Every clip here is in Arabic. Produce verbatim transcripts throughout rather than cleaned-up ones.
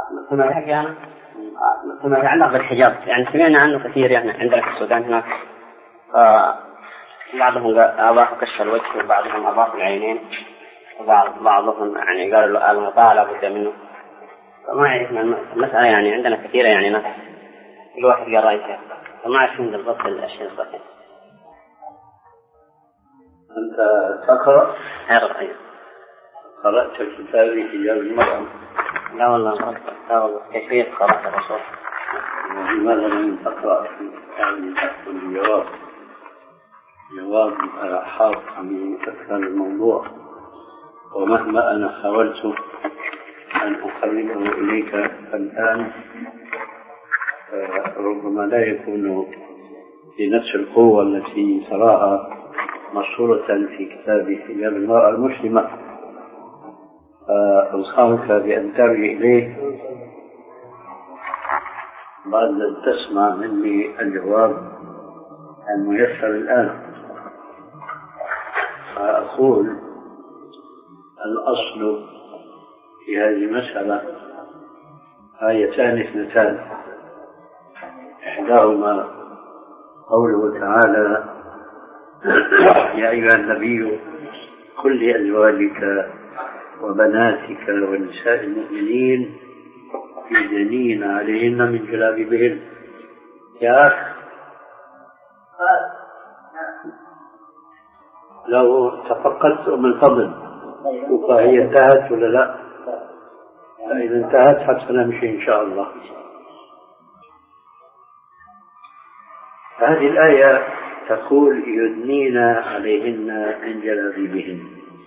فيما يتعلق بالحجاب، يعني سمعنا عنه كثير يعني عندنا في السودان هناك، بعضهم أضاف كشف الوجه وبعضهم أضاف العينين وبعض بعضهم يعني قالوا له المطاع لا بد منه. فما عرفنا المسألة يعني عندنا كثيرة يعني ناس كل واحد قال رأيه فيها، فما عرفنا بالضبط الأشياء الصحيحة. أنت تقرأ؟ أقرأ. قرأت كتاب حجاب المرأة؟ لا والله قرأت. لا والله كيفية قراءة الرسول. لماذا لم تقرأ في كتاب تحت الجواب؟ جواب حاط عن أكثر الموضوع، ومهما أنا حاولت أن أقربه إليك الآن ربما لا يكون بنفس القوة التي تراها مشهورة في كتاب حجاب المرأة المسلمة. أنصحك بأن ترجع إليه بعد أن تسمع مني الجواب الميسر الآن. فأقول الأصل في هذه المسألة آيتان اثنتان، إحداهما قوله تعالى: يا أيها النبي قل لأزواجك وبناتك ونساء المؤمنين يدنين عليهن من جلابيبهن. يا أخ لو تفقدت من فضل فهي انتهت ولا لا؟ فإذا انتهت حتى نمشي إن شاء الله. هذه الآية تقول يدنين عليهن من جلابيبهن،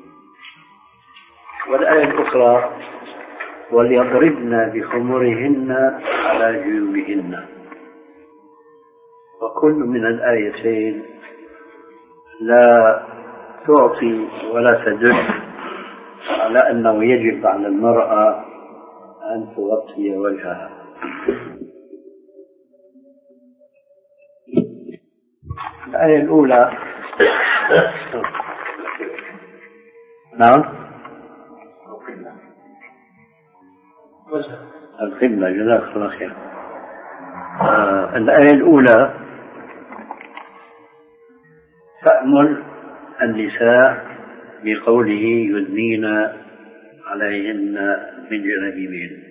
والآية الأخرى وليضربن بخمرهن على جيوبهن. وكل من الآيتين لا تعطي ولا تدل على أنه يجب على المرأة أن تغطي وجهها. الآية الأولى نعم القبلة، جزاك الله خير. آه الآية الأولى تأمل النساء بقوله يدنين عليهن من جلابيبهن.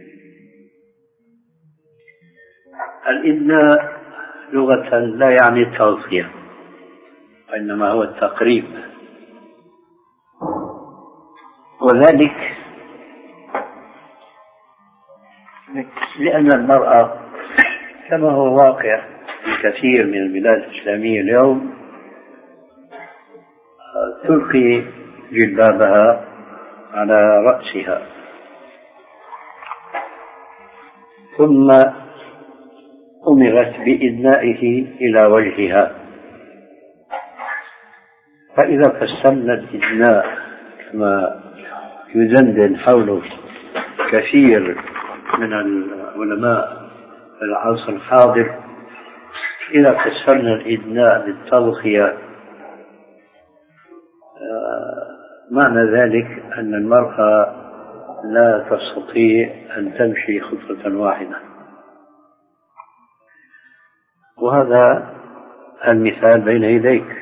الإدناء لغة لا يعني التغطية، وإنما هو التقريب، وذلك لأن المرأة كما هو واقع في كثير من البلاد الإسلامية اليوم تلقي جلبابها على رأسها ثم أمرت بإدنائه إلى وجهها. فإذا فسرنا الإدناء كما يدندن حوله كثير من العلماء في العصر الحاضر، إذا فسرنا الإدناء بالتضخية معنى ذلك أن المرأة لا تستطيع أن تمشي خطوة واحدة. وهذا المثال بين يديك،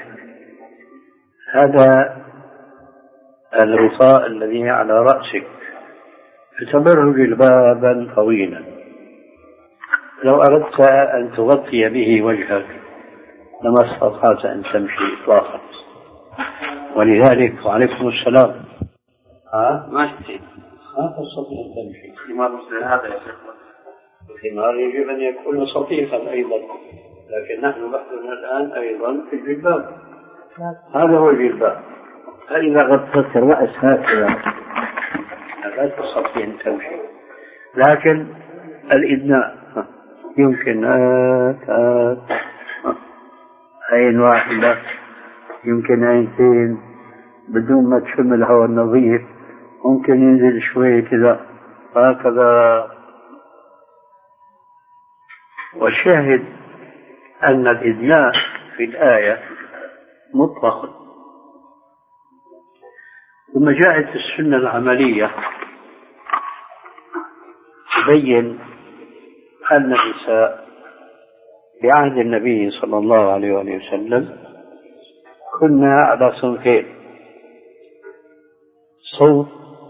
هذا الغطاء الذي على رأسك اعتبره جلبابا طويلا، لو أردت أن تغطي به وجهك لما استطعت أن تمشي إطلاقا. ولذلك وعليكم السلام ها ما تستطيع ما تستطيع أن تمشي. الخمار مثل هذا يا شيخ، الخمار يجب أن يكون لطيفا أيضا، لكن نحن بحثنا الآن أيضا في الجلباب، هذا هو الجلباب. فإذا غطت الرأس هكذا لا تستطيع أن تمشي. لكن الإدناء يمكن عين واحدة، يمكن عينتين بدون ما تشم الهواء النظيف، ممكن ينزل شوي كذا هكذا. والشاهد أن الإدناء في الآية مطلق. ثم جاءت السنة العملية يبين أن النساء في عهد النبي صلى الله عليه وآله وسلم كنا على صنفين: صنف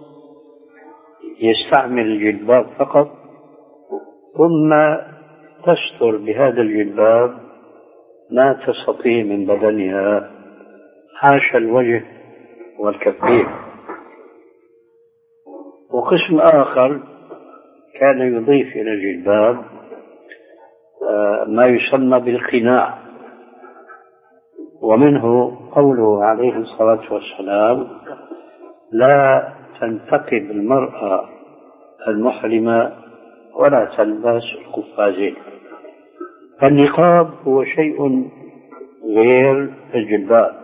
يستعمل الجلباب فقط ثم تستر بهذا الجلباب ما تستطيع من بدنها حاشا الوجه والكفين، وقسم آخر كان يضيف إلى الجلباب ما يسمى بالقناع، ومنه قوله عليه الصلاة والسلام: لا تنتقب المرأة المحرمة ولا تلبس القفازين. فالنقاب هو شيء غير الجلباب،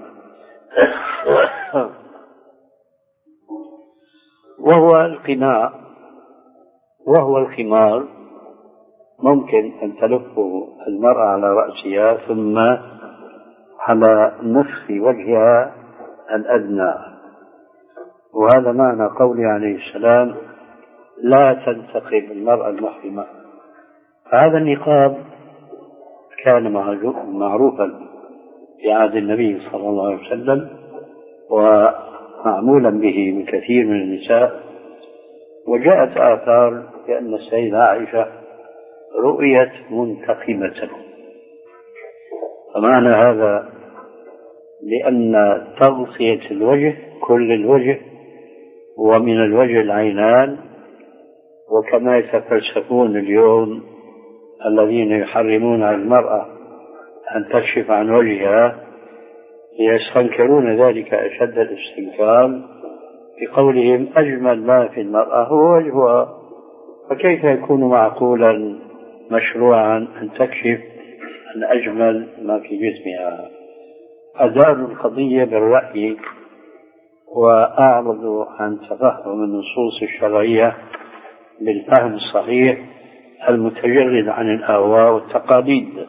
وهو القناع وهو الخمار، ممكن أن تلفه المرأة على رأسها ثم على نصف وجهها الأدنى، وهذا معنى قوله عليه السلام: لا تنتقب المرأة المحرمة. فهذا النقاب كان معروفا في عهد النبي صلى الله عليه وسلم ومعمولا به من كثير من النساء، وجاءت آثار بأن السيدة عائشة رؤيت منتقبة. فمعنى هذا لأن تغطية الوجه كل الوجه ومن الوجه العينان، وكما يتفلسفون اليوم الذين يحرمون على المرأة أن تكشف عن وجهها يستنكرون ذلك أشد الاستنكار بقولهم: أجمل ما في المرأة هو وجهها، فكيف يكون معقولا مشروعا أن تكشف عن أجمل ما في جسمها؟ أداروا القضية بالرأي وأعرضوا عن تفهم النصوص الشرعية بالفهم الصحيح المتجرد عن الأهواء والتقاليد.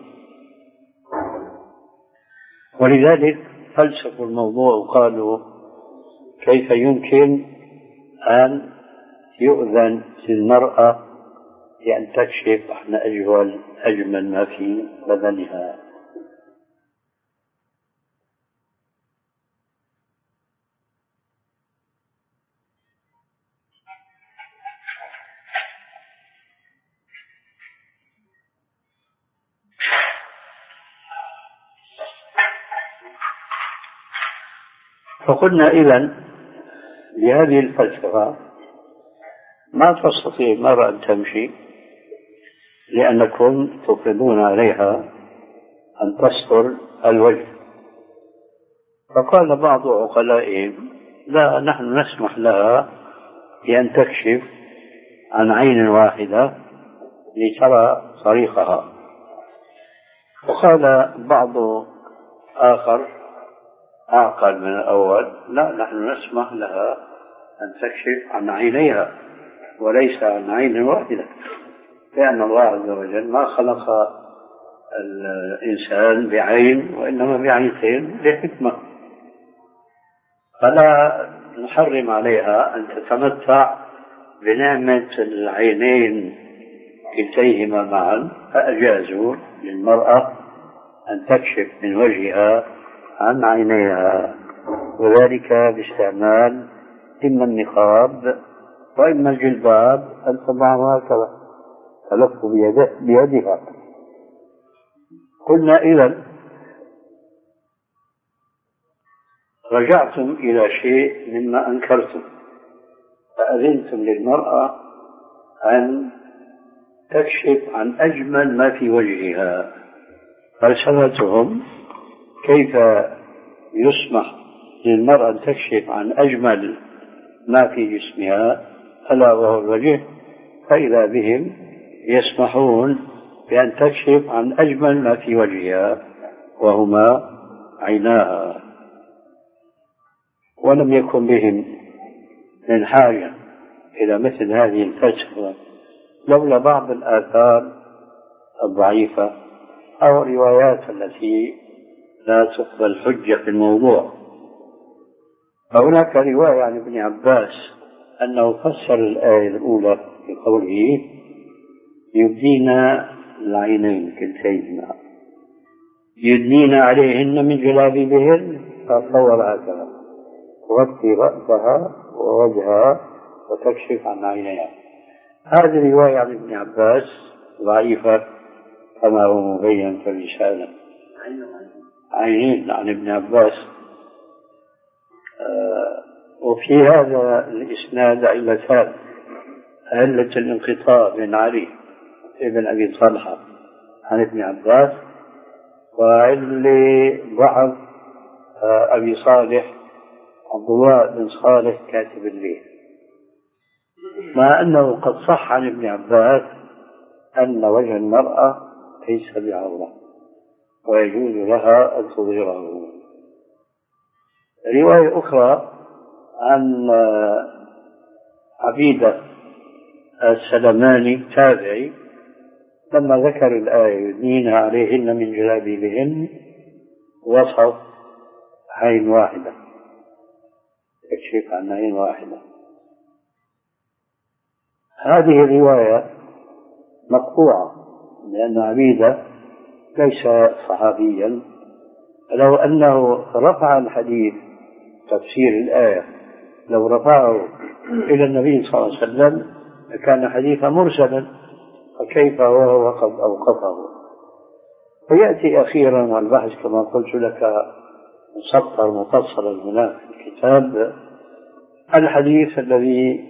ولذلك فلسفوا الموضوع وقالوا: كيف يمكن أن يؤذن للمرأة بأن تكشف عن أجمل أجمل ما في بدنها؟ فقلنا إذن بهذه الفلسفة ما تستطيع المرأة أن تمشي لأنكم تفرضون عليها أن تستر الوجه. فقال بعض عقلائهم: لا، نحن نسمح لها بأن تكشف عن عين واحدة لترى طريقها. وقال بعض آخر أعقل من الأول: لا، نحن نسمح لها أن تكشف عن عينيها وليس عن عين واحدة، لأن الله عز وجل ما خلق الإنسان بعين وإنما بعينتين لحكمة، فلا نحرم عليها أن تتمتع بنعمة العينين كلتيهما معا، فأجازوا للمرأة أن تكشف من وجهها عن عينيها، وذلك باستعمال إما النقاب وإما الجلباب أن تضعها هكذا تلف بيدها. قلنا: إذن رجعتم إلى شيء مما أنكرتم، فأذنتم للمرأة أن تكشف عن أجمل ما في وجهها. فلسفتهم: كيف يسمح للمرأة أن تكشف عن أجمل ما في جسمها ألا وهو الوجه، فإذا بهم يسمحون بأن تكشف عن أجمل ما في وجهها وهما عيناها. ولم يكن بهم من حاجة إلى مثل هذه الفلسفة لولا بعض الآثار الضعيفة أو الروايات التي لا تقبل حجة في الموضوع. فهناك رواية عن ابن عباس أنه فسر الآية الأولى بقوله: يبدين العينين كلتيهما، يدنين عليهن من جلابيبهن، فصور هكذا تغطي رأسها ووجهها وتكشف عن عينيها. هذه رواية عن ابن عباس ضعيفة كما هو مبين في الرسالة. عينين عن ابن عباس. آه وفي هذا الإسناد علتان: علة الانقطاع بين علي ابن أبي طلحة عن ابن عباس، وعلة ضعف آه أبي صالح عبد الله بن صالح كاتب الليل، مع أنه قد صح عن ابن عباس أن وجه المرأة ليس بعورة ويجوز لها أن تظهره. رواية أخرى عن عبيدة السلماني التابعي لما ذكر الآية يدنين عليهن من جلابيبهن وصف عين واحدة، يكشف عن عين واحدة. هذه الرواية مقطوعة لأن عبيدة ليس صحابيا، لو أنه رفع الحديث تفسير الآية لو رفعه إلى النبي صلى الله عليه وسلم كان حديثا مرسلا، فكيف وهو قد أوقفه؟ فيأتي أخيرا والبحث كما قلت لك مسطر مفصلا هنا في الكتاب الحديث الذي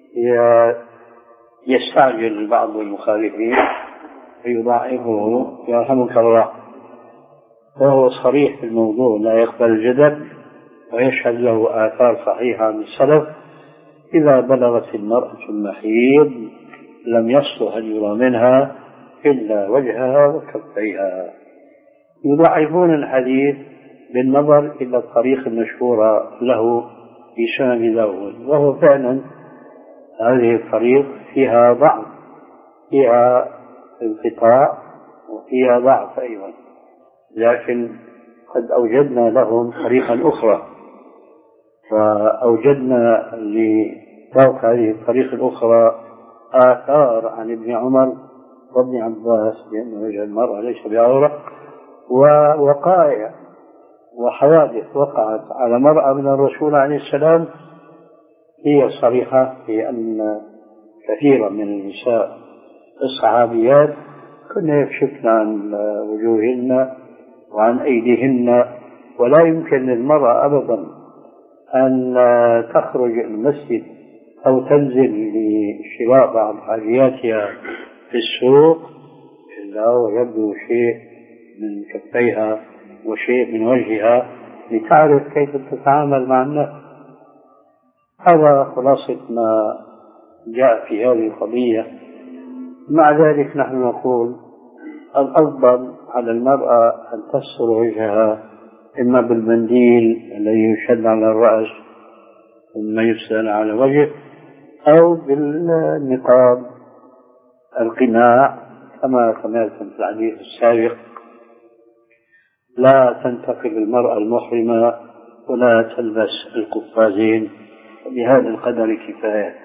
يستعجل بعض المخالفين فيضاعفه يرحمك الله، وهو صريح في الموضوع لا يقبل الجدل ويشهد له آثار صحيحة من السلف: إذا بلغت المرأة المحيض لم يصلح أن يرى منها إلا وجهها وكفيها. يضاعفون الحديث بالنظر إلى الطريق المشهورة له في سنن داود، وهو فعلا هذه الطريق فيها ضعف، فيها انقطاع وفيها ضعف أيضا، لكن قد أوجدنا لهم طريقا أخرى، فأوجدنا لفوق هذه الطريق الأخرى آثار عن ابن عمر وابن عباس بأن وجه المرأة ليس بعورة، ووقائع وحوادث وقعت على مرأة من الرسول عليه السلام هي صريحة في أن كثيرا من النساء الصحابيات كن يكشفن عن وجوههن وعن أيديهن، ولا يمكن للمرأة أبدا أن تخرج المسجد أو تنزل لشراء بعض حاجياتها في السوق إلا ويبدو شيء من كفيها وشيء من وجهها لتعرف كيف تتعامل مع الناس. هذا خلاصة ما جاء في هذه القضية. مع ذلك نحن نقول الأفضل على المرأة أن تستر وجهها إما بالمنديل الذي يشد على الرأس ثم يسدل على الوجه، أو بالنقاب القناع كما سمعتم في الحديث السابق: لا تنتقب المرأة المحرمة ولا تلبس القفازين. وبهذا القدر كفاية.